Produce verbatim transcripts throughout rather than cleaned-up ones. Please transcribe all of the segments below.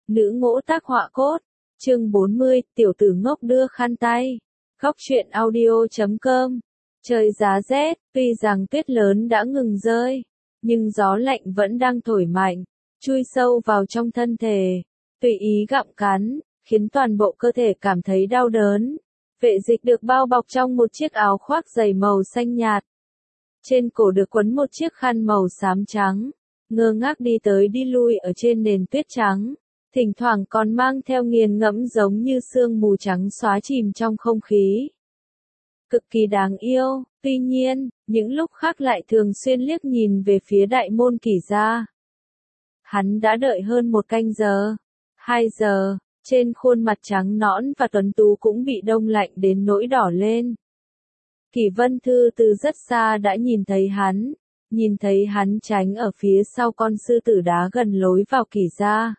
Nữ ngỗ tác họa cốt. Chương bốn mươi, tiểu tử ngốc đưa khăn tay. Góc truyện audio chấm com. Trời giá rét, tuy rằng tuyết lớn đã ngừng rơi, nhưng gió lạnh vẫn đang thổi mạnh, chui sâu vào trong thân thể, tùy ý gặm cắn, khiến toàn bộ cơ thể cảm thấy đau đớn. Vệ Dịch được bao bọc trong một chiếc áo khoác dày màu xanh nhạt. Trên cổ được quấn một chiếc khăn màu xám trắng, ngơ ngác đi tới đi lui ở trên nền tuyết trắng, thỉnh thoảng còn mang theo nghiền ngẫm giống như sương mù trắng xóa chìm trong không khí. Cực kỳ đáng yêu, tuy nhiên, những lúc khác lại thường xuyên liếc nhìn về phía đại môn Kỷ gia. Hắn đã đợi hơn một canh giờ, hai giờ, trên khuôn mặt trắng nõn và tuấn tú cũng bị đông lạnh đến nỗi đỏ lên. Kỷ Vân Thư từ rất xa đã nhìn thấy hắn, nhìn thấy hắn tránh ở phía sau con sư tử đá gần lối vào Kỷ gia.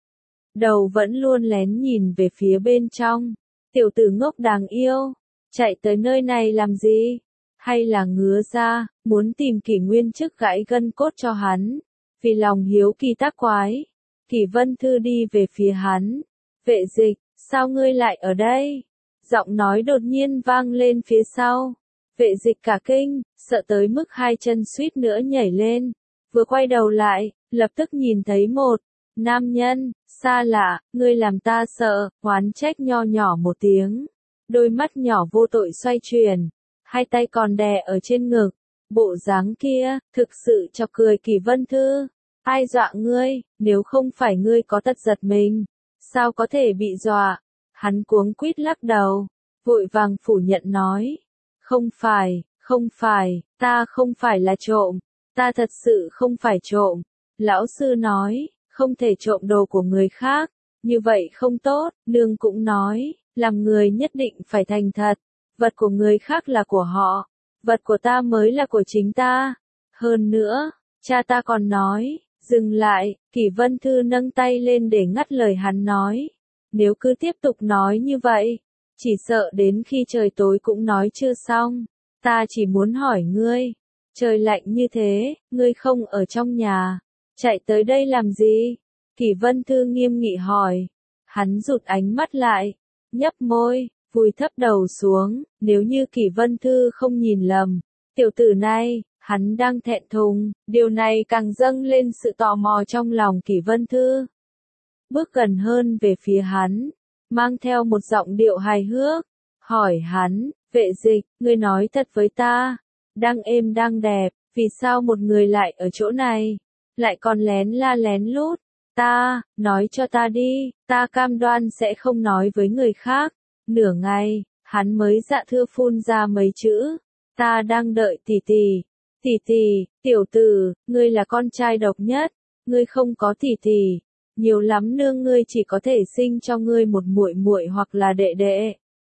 Đầu vẫn luôn lén nhìn về phía bên trong, tiểu tử ngốc đáng yêu, chạy tới nơi này làm gì? Hay là ngứa ra, muốn tìm Kỷ Nguyên trước gãy gân cốt cho hắn, vì lòng hiếu kỳ tác quái. Kỷ Vân Thư đi về phía hắn. Vệ Dịch, sao ngươi lại ở đây? Giọng nói đột nhiên vang lên phía sau. Vệ Dịch cả kinh, sợ tới mức hai chân suýt nữa nhảy lên. Vừa quay đầu lại, lập tức nhìn thấy một nam nhân, xa lạ, ngươi làm ta sợ, oán trách nho nhỏ một tiếng. Đôi mắt nhỏ vô tội xoay chuyển, hai tay còn đè ở trên ngực. Bộ dáng kia, thực sự chọc cười Kỷ Vân Thư. Ai dọa ngươi, nếu không phải ngươi có tật giật mình, sao có thể bị dọa? Hắn cuống quýt lắc đầu, vội vàng phủ nhận nói. Không phải, không phải, ta không phải là trộm, ta thật sự không phải trộm. Lão sư nói, không thể trộm đồ của người khác, như vậy không tốt, nương cũng nói, làm người nhất định phải thành thật, vật của người khác là của họ, vật của ta mới là của chính ta. Hơn nữa, cha ta còn nói, dừng lại, Kỷ Vân Thư nâng tay lên để ngắt lời hắn nói. Nếu cứ tiếp tục nói như vậy, chỉ sợ đến khi trời tối cũng nói chưa xong. Ta chỉ muốn hỏi ngươi, trời lạnh như thế, ngươi không ở trong nhà, chạy tới đây làm gì? Kỷ Vân Thư nghiêm nghị hỏi. Hắn rụt ánh mắt lại, nhấp môi, vùi thấp đầu xuống, nếu như Kỷ Vân Thư không nhìn lầm, tiểu tử này, hắn đang thẹn thùng, điều này càng dâng lên sự tò mò trong lòng Kỷ Vân Thư. Bước gần hơn về phía hắn, mang theo một giọng điệu hài hước, hỏi hắn, Vệ Dịch, ngươi nói thật với ta, đang êm đang đẹp, vì sao một người lại ở chỗ này, lại còn lén la lén lút? Ta, nói cho ta đi, ta cam đoan sẽ không nói với người khác. Nửa ngày, hắn mới dạ thưa phun ra mấy chữ, ta đang đợi tỷ tỷ. Tỷ tỷ, tiểu tử, ngươi là con trai độc nhất, ngươi không có tỷ tỷ, nhiều lắm nương ngươi chỉ có thể sinh cho ngươi một muội muội hoặc là đệ đệ.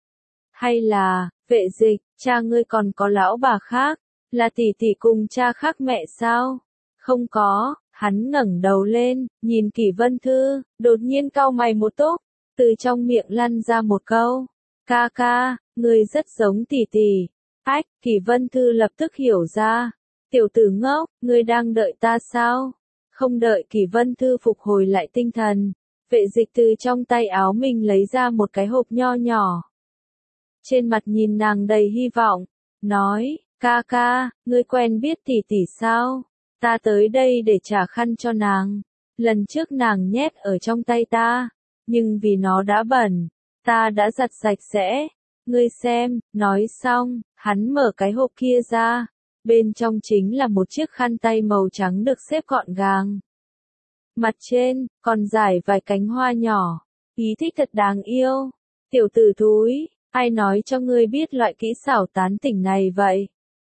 Hay là, Vệ Dịch, cha ngươi còn có lão bà khác, là tỷ tỷ cùng cha khác mẹ sao? Không có. Hắn ngẩng đầu lên, nhìn Kỷ Vân Thư, đột nhiên cau mày một túc, từ trong miệng lăn ra một câu. Ca ca, ngươi rất giống tỷ tỷ. Ách, Kỷ Vân Thư lập tức hiểu ra. Tiểu tử ngốc, ngươi đang đợi ta sao? Không đợi Kỷ Vân Thư phục hồi lại tinh thần. Vệ Dịch từ trong tay áo mình lấy ra một cái hộp nho nhỏ. Trên mặt nhìn nàng đầy hy vọng, nói, ca ca, ngươi quen biết tỷ tỷ sao? Ta tới đây để trả khăn cho nàng. Lần trước nàng nhét ở trong tay ta, nhưng vì nó đã bẩn, ta đã giặt sạch sẽ. Ngươi xem, nói xong, hắn mở cái hộp kia ra. Bên trong chính là một chiếc khăn tay màu trắng được xếp gọn gàng. Mặt trên, còn rải vài cánh hoa nhỏ. Ý thích thật đáng yêu. Tiểu tử thúi, ai nói cho ngươi biết loại kỹ xảo tán tỉnh này vậy?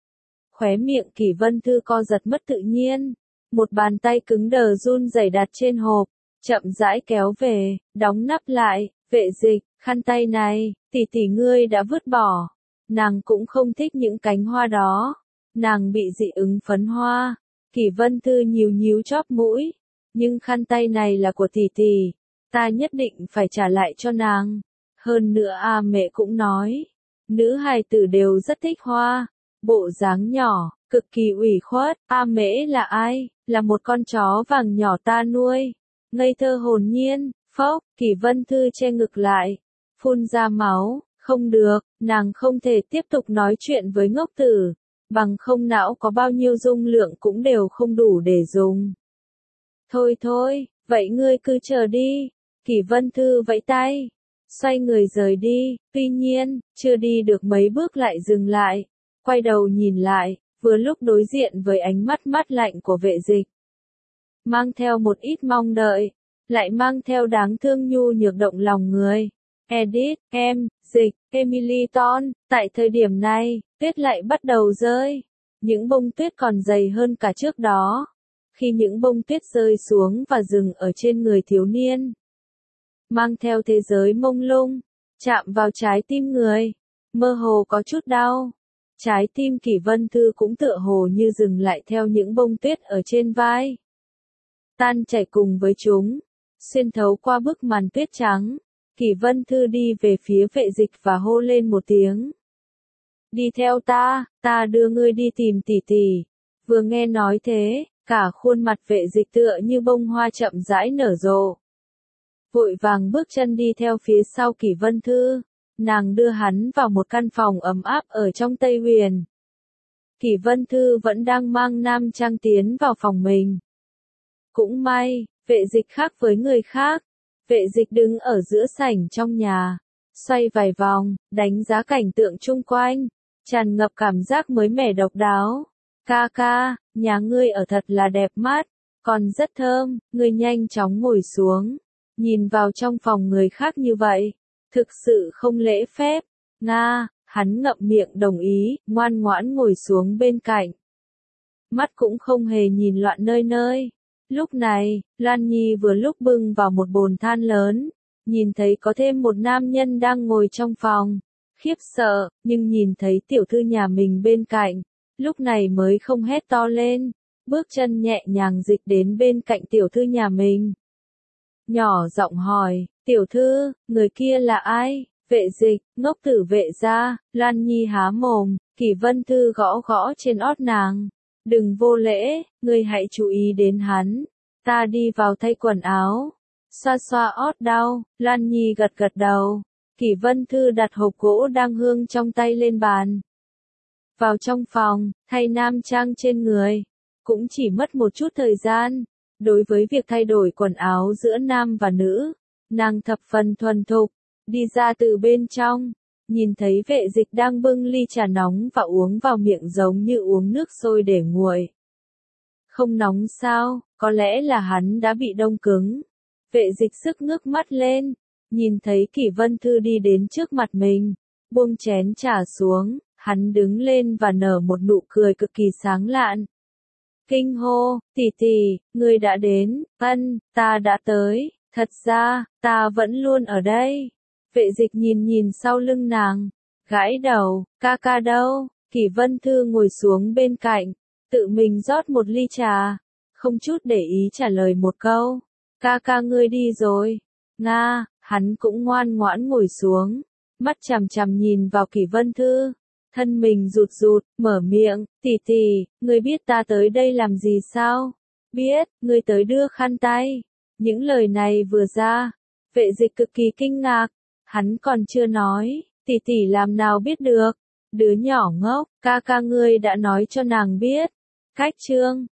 Khóe miệng Kỷ Vân Thư co giật mất tự nhiên, một bàn tay cứng đờ run rẩy đặt trên hộp, chậm rãi kéo về, đóng nắp lại. Vệ Dịch, khăn tay này, tỷ tỷ ngươi đã vứt bỏ. Nàng cũng không thích những cánh hoa đó, nàng bị dị ứng phấn hoa. Kỷ Vân Thư nhíu nhíu chóp mũi, nhưng khăn tay này là của tỷ tỷ, ta nhất định phải trả lại cho nàng. Hơn nữa a mẹ cũng nói, nữ hài tử đều rất thích hoa. Bộ dáng nhỏ, cực kỳ ủy khuất. A Mễ là ai? Là một con chó vàng nhỏ ta nuôi. Ngây thơ hồn nhiên, Phốc, Kỷ Vân Thư che ngực lại, phun ra máu, không được, nàng không thể tiếp tục nói chuyện với ngốc tử, bằng không não có bao nhiêu dung lượng cũng đều không đủ để dùng. Thôi thôi, vậy ngươi cứ chờ đi, Kỷ Vân Thư vẫy tay, xoay người rời đi, tuy nhiên, chưa đi được mấy bước lại dừng lại, quay đầu nhìn lại, vừa lúc đối diện với ánh mắt mát lạnh của vệ dịch. Mang theo một ít mong đợi, lại mang theo đáng thương nhu nhược động lòng người. Edith, em, dịch, Emily Ton, tại thời điểm này, tuyết lại bắt đầu rơi. Những bông tuyết còn dày hơn cả trước đó. Khi những bông tuyết rơi xuống và dừng ở trên người thiếu niên, mang theo thế giới mông lung, chạm vào trái tim người, mơ hồ có chút đau. Trái tim Kỷ Vân Thư cũng tựa hồ như dừng lại theo những bông tuyết ở trên vai. Tan chảy cùng với chúng, xuyên thấu qua bức màn tuyết trắng, Kỷ Vân Thư đi về phía vệ dịch và hô lên một tiếng. Đi theo ta, ta đưa ngươi đi tìm tỷ tỷ. Vừa nghe nói thế, cả khuôn mặt vệ dịch tựa như bông hoa chậm rãi nở rộ. Vội vàng bước chân đi theo phía sau Kỷ Vân Thư, nàng đưa hắn vào một căn phòng ấm áp ở trong Tây Huyền. Kỷ Vân Thư vẫn đang mang nam trang tiến vào phòng mình. Cũng may, vệ dịch khác với người khác. Vệ dịch đứng ở giữa sảnh trong nhà, xoay vài vòng, đánh giá cảnh tượng chung quanh, tràn ngập cảm giác mới mẻ độc đáo. Ca ca, nhà ngươi ở thật là đẹp mắt, còn rất thơm, ngươi nhanh chóng ngồi xuống. Nhìn vào trong phòng người khác như vậy, thực sự không lễ phép. Nga, hắn ngậm miệng đồng ý, ngoan ngoãn ngồi xuống bên cạnh. Mắt cũng không hề nhìn loạn nơi nơi. Lúc này, Lan Nhi vừa lúc bưng vào một bồn than lớn, nhìn thấy có thêm một nam nhân đang ngồi trong phòng. Khiếp sợ, nhưng nhìn thấy tiểu thư nhà mình bên cạnh, lúc này mới không hét to lên, bước chân nhẹ nhàng dịch đến bên cạnh tiểu thư nhà mình. Nhỏ giọng hỏi, tiểu thư, người kia là ai? Vệ dịch, ngốc tử vệ gia. Lan Nhi há mồm, Kỷ Vân Thư gõ gõ trên ót nàng. Đừng vô lễ, ngươi hãy chú ý đến hắn. Ta đi vào thay quần áo. Xoa xoa ót đau, Lan Nhi gật gật đầu. Kỷ Vân Thư đặt hộp gỗ đang hương trong tay lên bàn. Vào trong phòng, thay nam trang trên người. Cũng chỉ mất một chút thời gian. Đối với việc thay đổi quần áo giữa nam và nữ, nàng thập phần thuần thục. Đi ra từ bên trong, nhìn thấy vệ dịch đang bưng ly trà nóng và uống vào miệng giống như uống nước sôi để nguội. Không nóng sao, có lẽ là hắn đã bị đông cứng. Vệ dịch sức ngước mắt lên, nhìn thấy Kỷ Vân Thư đi đến trước mặt mình, buông chén trà xuống, hắn đứng lên và nở một nụ cười cực kỳ sáng lạn. Kinh hô, tỷ tỷ, ngươi đã đến, ân, ta đã tới, thật ra, ta vẫn luôn ở đây. Vệ dịch nhìn nhìn sau lưng nàng, gãi đầu, ca ca đâu? Kỷ Vân Thư ngồi xuống bên cạnh, tự mình rót một ly trà, không chút để ý trả lời một câu, ca ca ngươi đi rồi. Nga, hắn cũng ngoan ngoãn ngồi xuống, mắt chằm chằm nhìn vào Kỷ Vân Thư, thân mình rụt rụt, mở miệng, tỷ tỷ, ngươi biết ta tới đây làm gì sao? Biết, ngươi tới đưa khăn tay. Những lời này vừa ra, vệ dịch cực kỳ kinh ngạc. Hắn còn chưa nói, tỷ tỷ làm nào biết được, đứa nhỏ ngốc, ca ca ngươi đã nói cho nàng biết. Cách chương